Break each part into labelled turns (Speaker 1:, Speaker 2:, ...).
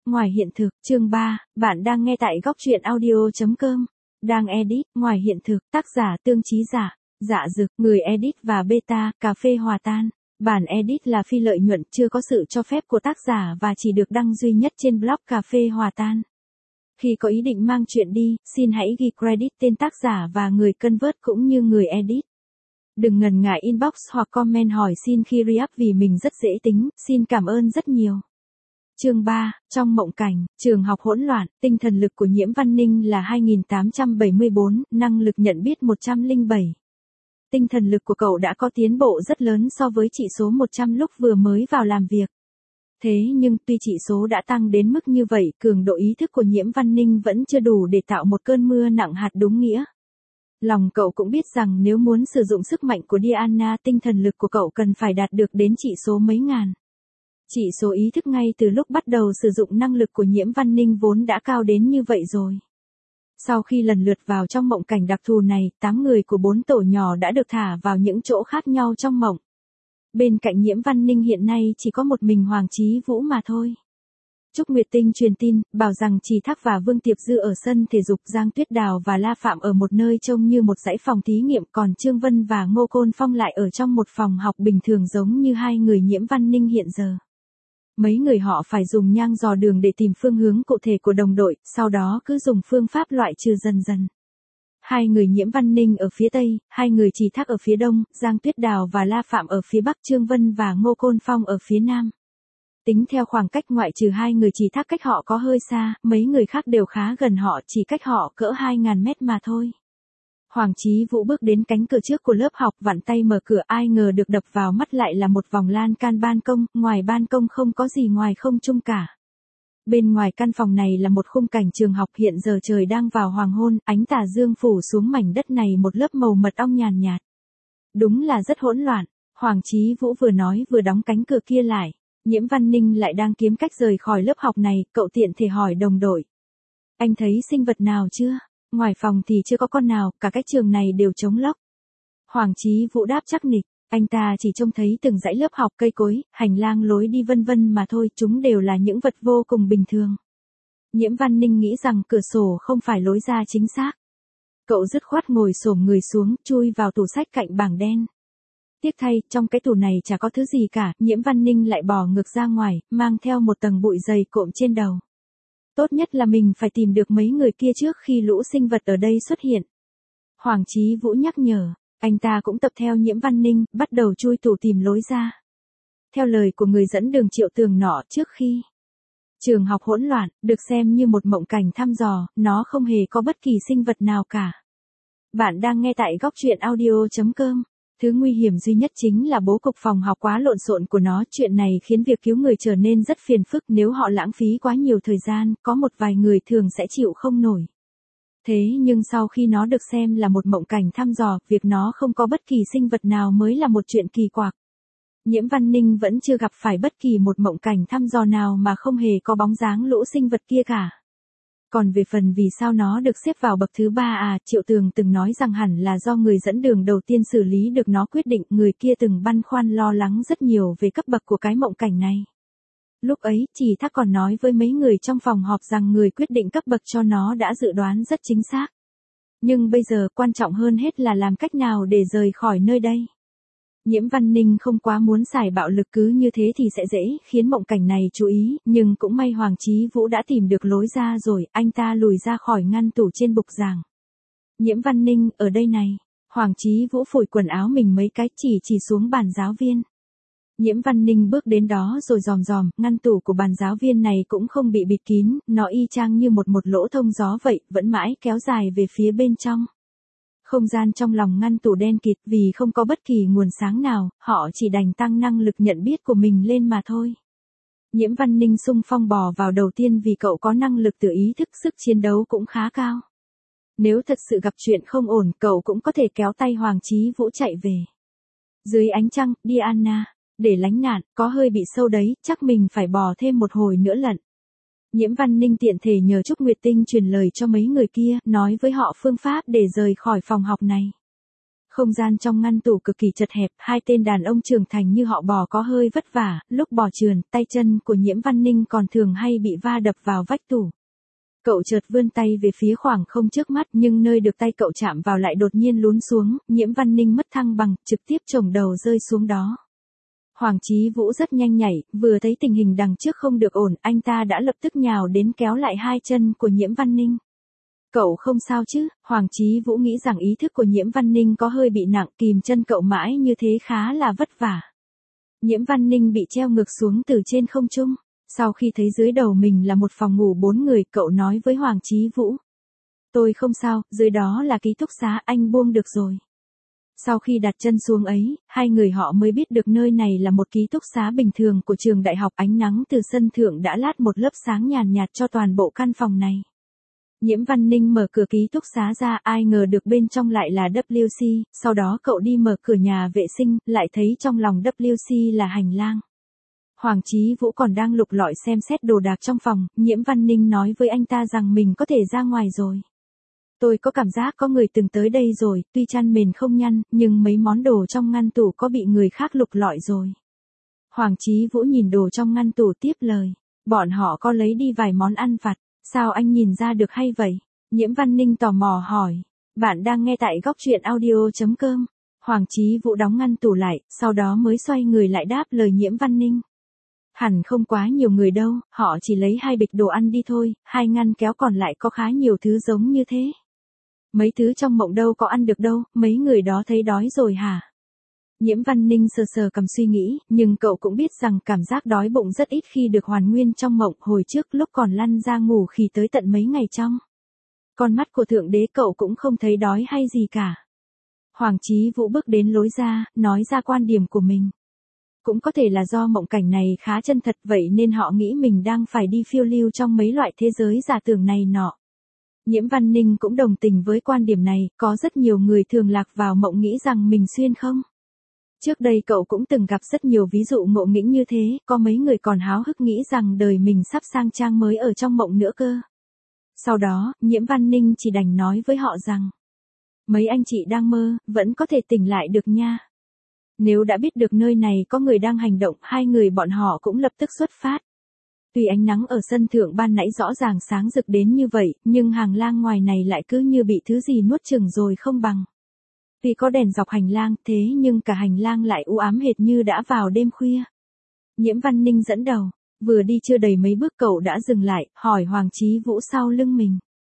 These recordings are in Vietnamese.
Speaker 1: ngoài hiện thực, chương 3, bạn đang nghe tại góc truyện audio.com. Đang edit, ngoài hiện thực, tác giả Tương Chí Giả, Dạ Dực, người edit và beta, cà phê hòa tan. Bản edit là phi lợi nhuận, chưa có sự cho phép của tác giả và chỉ được đăng duy nhất trên blog cà phê hòa tan. Khi có ý định mang chuyện đi, xin hãy ghi credit tên tác giả và người convert cũng như người edit. Đừng ngần ngại inbox hoặc comment hỏi xin khi re-up vì mình rất dễ tính, xin cảm ơn rất nhiều. Chương 3, trong mộng cảnh, trường học hỗn loạn, tinh thần lực của Nhiễm Văn Ninh là 2874, năng lực nhận biết 107. Tinh thần lực của cậu đã có tiến bộ rất lớn so với chỉ số 100 lúc vừa mới vào làm việc. Thế nhưng tuy chỉ số đã tăng đến mức như vậy, cường độ ý thức của Nhiễm Văn Ninh vẫn chưa đủ để tạo một cơn mưa nặng hạt đúng nghĩa. Lòng cậu cũng biết rằng nếu muốn sử dụng sức mạnh của Diana, tinh thần lực của cậu cần phải đạt được đến chỉ số mấy ngàn. Chỉ số ý thức ngay từ lúc bắt đầu sử dụng năng lực của Nhiễm Văn Ninh vốn đã cao đến như vậy rồi. Sau khi lần lượt vào trong mộng cảnh đặc thù này, 8 người của 4 tổ nhỏ đã được thả vào những chỗ khác nhau trong mộng. Bên cạnh Nhiễm Văn Ninh hiện nay chỉ có một mình Hoàng Chí Vũ mà thôi. Trúc Nguyệt Tinh truyền tin, bảo rằng Trì Thác và Vương Tiệp Dư ở sân thể dục, Giang Tuyết Đào và La Phạm ở một nơi trông như một dãy phòng thí nghiệm, còn Trương Vân và Ngô Côn Phong lại ở trong một phòng học bình thường giống như hai người Nhiễm Văn Ninh hiện giờ. Mấy người họ phải dùng nhang dò đường để tìm phương hướng cụ thể của đồng đội, sau đó cứ dùng phương pháp loại trừ dần dần. Hai người Nhiễm Văn Ninh ở phía Tây, hai người Trì Thác ở phía Đông, Giang Tuyết Đào và La Phạm ở phía Bắc, Trương Vân và Ngô Côn Phong ở phía Nam. Tính theo khoảng cách ngoại trừ hai người Trì Thác cách họ có hơi xa, mấy người khác đều khá gần họ, chỉ cách họ cỡ 2.000 mét mà thôi. Hoàng Chí Vũ bước đến cánh cửa trước của lớp học, vặn tay mở cửa, ai ngờ được đập vào mắt lại là một vòng lan can ban công, ngoài ban công không có gì ngoài không trung cả. Bên ngoài căn phòng này là một khung cảnh trường học, hiện giờ trời đang vào hoàng hôn, ánh tà dương phủ xuống mảnh đất này một lớp màu mật ong nhàn nhạt. Đúng là rất hỗn loạn, Hoàng Chí Vũ vừa nói vừa đóng cánh cửa kia lại. Nhiễm Văn Ninh lại đang kiếm cách rời khỏi lớp học này, cậu tiện thể hỏi đồng đội. Anh thấy sinh vật nào chưa? Ngoài phòng thì chưa có con nào, cả cái trường này đều trống lóc. Hoàng Chí Vũ đáp chắc nịch, anh ta chỉ trông thấy từng dãy lớp học, cây cối, hành lang, lối đi vân vân mà thôi, chúng đều là những vật vô cùng bình thường. Nhiễm Văn Ninh nghĩ rằng cửa sổ không phải lối ra chính xác. Cậu dứt khoát ngồi xổm người xuống, chui vào tủ sách cạnh bảng đen. Tiếc thay, trong cái tủ này chả có thứ gì cả, Nhiễm Văn Ninh lại bò ngược ra ngoài, mang theo một tầng bụi dày cộm trên đầu. Tốt nhất là mình phải tìm được mấy người kia trước khi lũ sinh vật ở đây xuất hiện. Hoàng Chí Vũ nhắc nhở, anh ta cũng tập theo Nhiễm Văn Ninh, bắt đầu chui tủ tìm lối ra. Theo lời của người dẫn đường Triệu Tường nọ, trước khi trường học hỗn loạn, được xem như một mộng cảnh thăm dò, nó không hề có bất kỳ sinh vật nào cả. Bạn đang nghe tại góc truyện audio.com. Thứ nguy hiểm duy nhất chính là bố cục phòng học quá lộn xộn của nó, chuyện này khiến việc cứu người trở nên rất phiền phức, nếu họ lãng phí quá nhiều thời gian, có một vài người thường sẽ chịu không nổi. Thế nhưng sau khi nó được xem là một mộng cảnh thăm dò, việc nó không có bất kỳ sinh vật nào mới là một chuyện kỳ quặc. Nhiễm Văn Ninh vẫn chưa gặp phải bất kỳ một mộng cảnh thăm dò nào mà không hề có bóng dáng lũ sinh vật kia cả. Còn về phần vì sao nó được xếp vào bậc thứ 3 Triệu Tường từng nói rằng hẳn là do người dẫn đường đầu tiên xử lý được nó quyết định, người kia từng băn khoăn lo lắng rất nhiều về cấp bậc của cái mộng cảnh này. Lúc ấy, Trì Thác còn nói với mấy người trong phòng họp rằng người quyết định cấp bậc cho nó đã dự đoán rất chính xác. Nhưng bây giờ quan trọng hơn hết là làm cách nào để rời khỏi nơi đây. Nhiễm Văn Ninh không quá muốn xài bạo lực, cứ như thế thì sẽ dễ khiến mộng cảnh này chú ý, nhưng cũng may Hoàng Chí Vũ đã tìm được lối ra rồi, anh ta lùi ra khỏi ngăn tủ trên bục giảng. Nhiễm Văn Ninh, ở đây này. Hoàng Chí Vũ phủi quần áo mình mấy cái, chỉ xuống bàn giáo viên. Nhiễm Văn Ninh bước đến đó rồi dòm dòm, ngăn tủ của bàn giáo viên này cũng không bị bịt kín, nó y chang như một lỗ thông gió vậy, vẫn mãi kéo dài về phía bên trong. Không gian trong lòng ngăn tủ đen kịt, vì không có bất kỳ nguồn sáng nào, họ chỉ đành tăng năng lực nhận biết của mình lên mà thôi. Nhiễm Văn Ninh xung phong bò vào đầu tiên vì cậu có năng lực tự ý thức, sức chiến đấu cũng khá cao. Nếu thật sự gặp chuyện không ổn, cậu cũng có thể kéo tay Hoàng Chí Vũ chạy về. Dưới ánh trăng, Diana, để lánh nạn, có hơi bị sâu đấy, chắc mình phải bò thêm một hồi nữa lận. Nhiễm Văn Ninh tiện thể nhờ Trúc Nguyệt Tinh truyền lời cho mấy người kia, nói với họ phương pháp để rời khỏi phòng học này. Không gian trong ngăn tủ cực kỳ chật hẹp, hai tên đàn ông trưởng thành như họ bò có hơi vất vả, lúc bò trườn, tay chân của Nhiễm Văn Ninh còn thường hay bị va đập vào vách tủ. Cậu chợt vươn tay về phía khoảng không trước mắt nhưng nơi được tay cậu chạm vào lại đột nhiên lún xuống, Nhiễm Văn Ninh mất thăng bằng, trực tiếp chổng đầu rơi xuống đó. Hoàng Chí Vũ rất nhanh nhảy, vừa thấy tình hình đằng trước không được ổn, anh ta đã lập tức nhào đến kéo lại hai chân của Nhiễm Văn Ninh. Cậu không sao chứ? Hoàng Chí Vũ nghĩ rằng ý thức của Nhiễm Văn Ninh có hơi bị nặng, kìm chân cậu mãi như thế khá là vất vả. Nhiễm Văn Ninh bị treo ngược xuống từ trên không trung. Sau khi thấy dưới đầu mình là một phòng ngủ 4 người, cậu nói với Hoàng Chí Vũ. Tôi không sao, dưới đó là ký túc xá, anh buông được rồi. Sau khi đặt chân xuống ấy, hai người họ mới biết được nơi này là một ký túc xá bình thường của trường đại học. Ánh nắng từ sân thượng đã lát một lớp sáng nhàn nhạt cho toàn bộ căn phòng này. Nhiễm Văn Ninh mở cửa ký túc xá ra, ai ngờ được bên trong lại là WC, sau đó cậu đi mở cửa nhà vệ sinh, lại thấy trong lòng WC là hành lang. Hoàng Chí Vũ còn đang lục lọi xem xét đồ đạc trong phòng, Nhiễm Văn Ninh nói với anh ta rằng mình có thể ra ngoài rồi. Tôi có cảm giác có người từng tới đây rồi, tuy chăn mền không nhăn, nhưng mấy món đồ trong ngăn tủ có bị người khác lục lọi rồi. Hoàng Chí Vũ nhìn đồ trong ngăn tủ tiếp lời, bọn họ có lấy đi vài món ăn vặt, sao anh nhìn ra được hay vậy? Nhiễm Văn Ninh tò mò hỏi, bạn đang nghe tại góc truyện audio.com. Hoàng Chí Vũ đóng ngăn tủ lại, sau đó mới xoay người lại đáp lời Nhiễm Văn Ninh. Hẳn không quá nhiều người đâu, họ chỉ lấy 2 bịch đồ ăn đi thôi, 2 ngăn kéo còn lại có khá nhiều thứ giống như thế. Mấy thứ trong mộng đâu có ăn được đâu, mấy người đó thấy đói rồi hả? Nhiễm Văn Ninh sờ sờ cầm suy nghĩ, nhưng cậu cũng biết rằng cảm giác đói bụng rất ít khi được hoàn nguyên trong mộng, hồi trước lúc còn lăn ra ngủ khi tới tận mấy ngày trong. Con mắt của Thượng Đế cậu cũng không thấy đói hay gì cả. Hoàng Chí Vũ bước đến lối ra, nói ra quan điểm của mình. Cũng có thể là do mộng cảnh này khá chân thật vậy nên họ nghĩ mình đang phải đi phiêu lưu trong mấy loại thế giới giả tưởng này nọ. Nhiễm Văn Ninh cũng đồng tình với quan điểm này, có rất nhiều người thường lạc vào mộng nghĩ rằng mình xuyên không. Trước đây cậu cũng từng gặp rất nhiều ví dụ ngộ nghĩnh như thế, có mấy người còn háo hức nghĩ rằng đời mình sắp sang trang mới ở trong mộng nữa cơ. Sau đó, Nhiễm Văn Ninh chỉ đành nói với họ rằng, mấy anh chị đang mơ, vẫn có thể tỉnh lại được nha. Nếu đã biết được nơi này có người đang hành động, hai người bọn họ cũng lập tức xuất phát. Tuy ánh nắng ở sân thượng ban nãy rõ ràng sáng rực đến như vậy, nhưng hàng lang ngoài này lại cứ như bị thứ gì nuốt chửng rồi không bằng. Tuy có đèn dọc hành lang, thế nhưng cả hành lang lại u ám hệt như đã vào đêm khuya. Nhiễm Văn Ninh dẫn đầu, vừa đi chưa đầy mấy bước cậu đã dừng lại, hỏi Hoàng Chí Vũ sau lưng mình.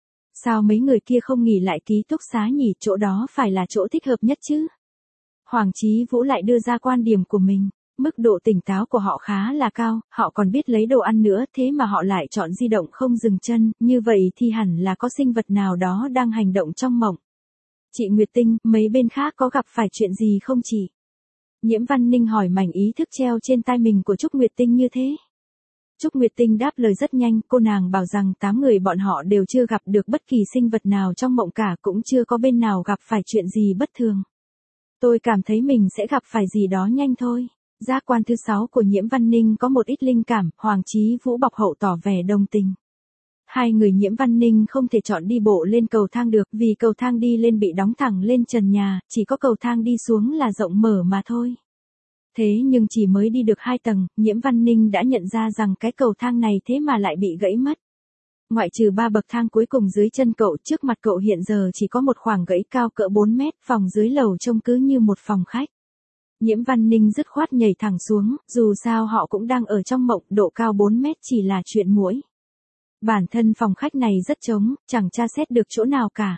Speaker 1: Sao mấy người kia không nghỉ lại ký túc xá nhỉ, chỗ đó phải là chỗ thích hợp nhất chứ? Hoàng Chí Vũ lại đưa ra quan điểm của mình. Mức độ tỉnh táo của họ khá là cao, họ còn biết lấy đồ ăn nữa, thế mà họ lại chọn di động không dừng chân, như vậy thì hẳn là có sinh vật nào đó đang hành động trong mộng. Chị Nguyệt Tinh, mấy bên khác có gặp phải chuyện gì không chị? Nhiễm Văn Ninh hỏi mảnh ý thức treo trên tai mình của Trúc Nguyệt Tinh như thế. Trúc Nguyệt Tinh đáp lời rất nhanh, cô nàng bảo rằng 8 người bọn họ đều chưa gặp được bất kỳ sinh vật nào trong mộng cả, cũng chưa có bên nào gặp phải chuyện gì bất thường. Tôi cảm thấy mình sẽ gặp phải gì đó nhanh thôi. Giác quan thứ 6 của Nhiễm Văn Ninh có một ít linh cảm, Hoàng Chí Vũ bọc hậu tỏ vẻ đồng tình. Hai người Nhiễm Văn Ninh không thể chọn đi bộ lên cầu thang được vì cầu thang đi lên bị đóng thẳng lên trần nhà, chỉ có cầu thang đi xuống là rộng mở mà thôi. Thế nhưng chỉ mới đi được 2 tầng, Nhiễm Văn Ninh đã nhận ra rằng cái cầu thang này thế mà lại bị gãy mất. Ngoại trừ 3 bậc thang cuối cùng dưới chân cậu, trước mặt cậu hiện giờ chỉ có một khoảng gãy cao cỡ 4 mét, phòng dưới lầu trông cứ như một phòng khách. Nhiễm Văn Ninh dứt khoát nhảy thẳng xuống, dù sao họ cũng đang ở trong mộng, độ cao 4 mét chỉ là chuyện muỗi. Bản thân phòng khách này rất trống, chẳng tra xét được chỗ nào cả.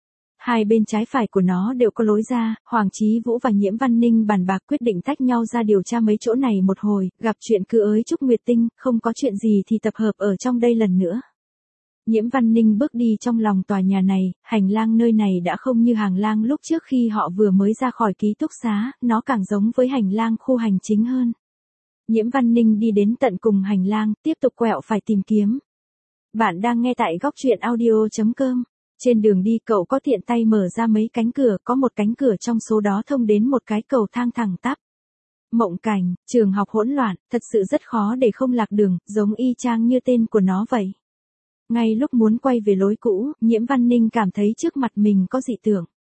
Speaker 1: Hai bên trái phải của nó đều có lối ra, Hoàng Chí Vũ và Nhiễm Văn Ninh bàn bạc quyết định tách nhau ra điều tra mấy chỗ này một hồi, gặp chuyện cứ ới Trúc Nguyệt Tinh, không có chuyện gì thì tập hợp ở trong đây lần nữa. Nhiễm Văn Ninh bước đi trong lòng tòa nhà này, hành lang nơi này đã không như hàng lang lúc trước khi họ vừa mới ra khỏi ký túc xá, nó càng giống với hành lang khu hành chính hơn. Nhiễm Văn Ninh đi đến tận cùng hành lang, tiếp tục quẹo phải tìm kiếm. Bạn đang nghe tại góc truyện audio.com. Trên đường đi cậu có tiện tay mở ra mấy cánh cửa, có một cánh cửa trong số đó thông đến một cái cầu thang thẳng tắp. Mộng cảnh, trường học hỗn loạn, thật sự rất khó để không lạc đường, giống y chang như tên của nó vậy. Ngay lúc muốn quay về lối cũ, Nhiễm Văn Ninh cảm thấy trước mặt mình có dị tượng.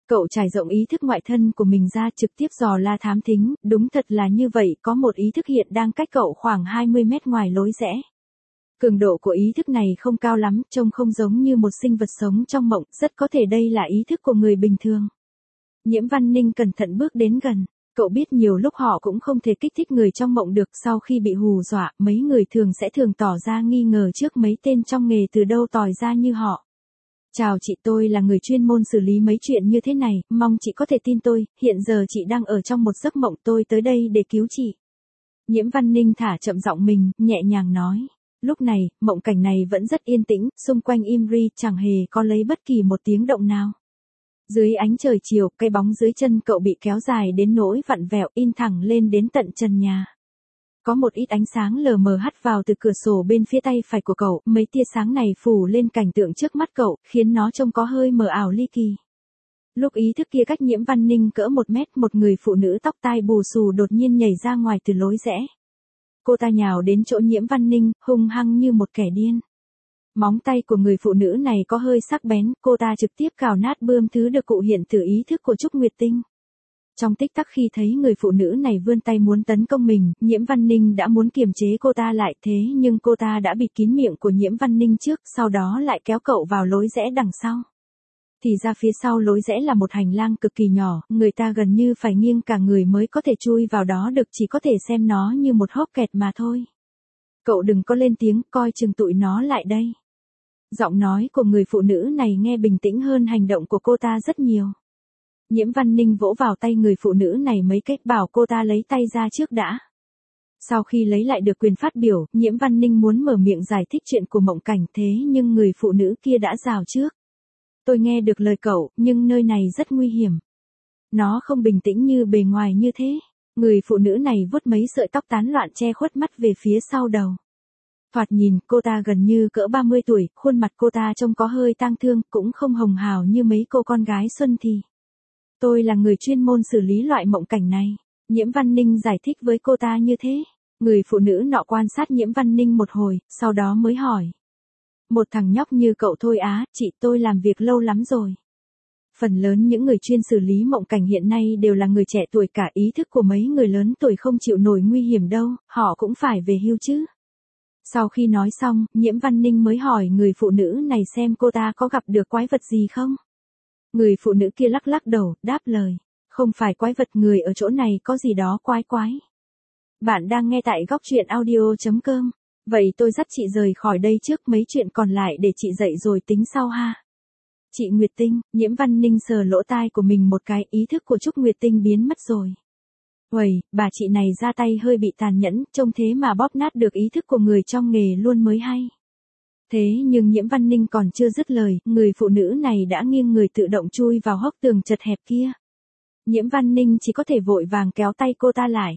Speaker 1: Cậu trải rộng ý thức ngoại thân của mình ra trực tiếp dò la thám thính, đúng thật là như vậy, có một ý thức hiện đang cách cậu khoảng 20 mét ngoài lối rẽ. Cường độ của ý thức này không cao lắm, trông không giống như một sinh vật sống trong mộng, rất có thể đây là ý thức của người bình thường. Nhiễm Văn Ninh cẩn thận bước đến gần. Cậu biết nhiều lúc họ cũng không thể kích thích người trong mộng được, sau khi bị hù dọa, mấy người thường tỏ ra nghi ngờ trước mấy tên trong nghề từ đâu tòi ra như họ. Chào chị, tôi là người chuyên môn xử lý mấy chuyện như thế này, mong chị có thể tin tôi, hiện giờ chị đang ở trong một giấc mộng, tôi tới đây để cứu chị. Nhiễm Văn Ninh thả chậm giọng mình, nhẹ nhàng nói. Lúc này, mộng cảnh này vẫn rất yên tĩnh, xung quanh im ri, chẳng hề có lấy bất kỳ một tiếng động nào. Dưới ánh trời chiều, cây bóng dưới chân cậu bị kéo dài đến nỗi vặn vẹo in thẳng lên đến tận trần nhà. Có một ít ánh sáng lờ mờ hắt vào từ cửa sổ bên phía tay phải của cậu, mấy tia sáng này phủ lên cảnh tượng trước mắt cậu, khiến nó trông có hơi mờ ảo ly kỳ. Lúc ý thức kia cách Nhiễm Văn Ninh cỡ 1 mét, một người phụ nữ tóc tai bù xù đột nhiên nhảy ra ngoài từ lối rẽ. Cô ta nhào đến chỗ Nhiễm Văn Ninh, hung hăng như một kẻ điên. Móng tay của người phụ nữ này có hơi sắc bén, cô ta trực tiếp cào nát bươm thứ được cụ hiện từ ý thức của Trúc Nguyệt Tinh. Trong tích tắc khi thấy người phụ nữ này vươn tay muốn tấn công mình, Nhiễm Văn Ninh đã muốn kiềm chế cô ta lại, thế nhưng cô ta đã bịt kín miệng của Nhiễm Văn Ninh trước, sau đó lại kéo cậu vào lối rẽ đằng sau. Thì ra phía sau lối rẽ là một hành lang cực kỳ nhỏ, người ta gần như phải nghiêng cả người mới có thể chui vào đó được, chỉ có thể xem nó như một hốc kẹt mà thôi. Cậu đừng có lên tiếng, coi chừng tụi nó lại đây. Giọng nói của người phụ nữ này nghe bình tĩnh hơn hành động của cô ta rất nhiều. Nhiễm Văn Ninh vỗ vào tay người phụ nữ này mấy cái, bảo cô ta lấy tay ra trước đã. Sau khi lấy lại được quyền phát biểu, Nhiễm Văn Ninh muốn mở miệng giải thích chuyện của mộng cảnh, thế nhưng người phụ nữ kia đã rào trước. Tôi nghe được lời cậu, nhưng nơi này rất nguy hiểm. Nó không bình tĩnh như bề ngoài như thế. Người phụ nữ này vuốt mấy sợi tóc tán loạn che khuất mắt về phía sau đầu. Thoạt nhìn, cô ta gần như cỡ 30 tuổi, khuôn mặt cô ta trông có hơi tang thương, cũng không hồng hào như mấy cô con gái xuân thì. Tôi là người chuyên môn xử lý loại mộng cảnh này. Nhiễm Văn Ninh giải thích với cô ta như thế. Người phụ nữ nọ quan sát Nhiễm Văn Ninh một hồi, sau đó mới hỏi. Một thằng nhóc như cậu thôi á, chị, tôi làm việc lâu lắm rồi. Phần lớn những người chuyên xử lý mộng cảnh hiện nay đều là người trẻ tuổi cả, ý thức của mấy người lớn tuổi không chịu nổi nguy hiểm đâu, họ cũng phải về hưu chứ. Sau khi nói xong, Nhiễm Văn Ninh mới hỏi người phụ nữ này xem cô ta có gặp được quái vật gì không. Người phụ nữ kia lắc lắc đầu, đáp lời. Không phải quái vật, người ở chỗ này có gì đó quái quái. Bạn đang nghe tại góc truyện audio.com. Vậy tôi dắt chị rời khỏi đây trước, mấy chuyện còn lại để chị dậy rồi tính sau ha. Chị Nguyệt Tinh, Nhiễm Văn Ninh sờ lỗ tai của mình một cái, ý thức của Trúc Nguyệt Tinh biến mất rồi. Uầy, bà chị này ra tay hơi bị tàn nhẫn, trông thế mà bóp nát được ý thức của người trong nghề luôn mới hay. Thế nhưng Nhiễm Văn Ninh còn chưa dứt lời, người phụ nữ này đã nghiêng người tự động chui vào hốc tường chật hẹp kia. Nhiễm Văn Ninh chỉ có thể vội vàng kéo tay cô ta lại.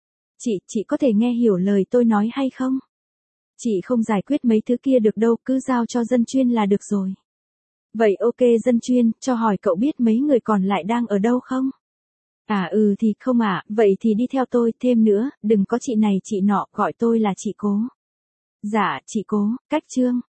Speaker 1: Chị có thể nghe hiểu lời tôi nói hay không? Chị không giải quyết mấy thứ kia được đâu, cứ giao cho dân chuyên là được rồi. Vậy ok dân chuyên, cho hỏi cậu biết mấy người còn lại đang ở đâu không? À thì không ạ, vậy thì đi theo tôi, thêm nữa, đừng có chị này chị nọ, gọi tôi là chị Cố. Dạ, chị Cố, cách Trương.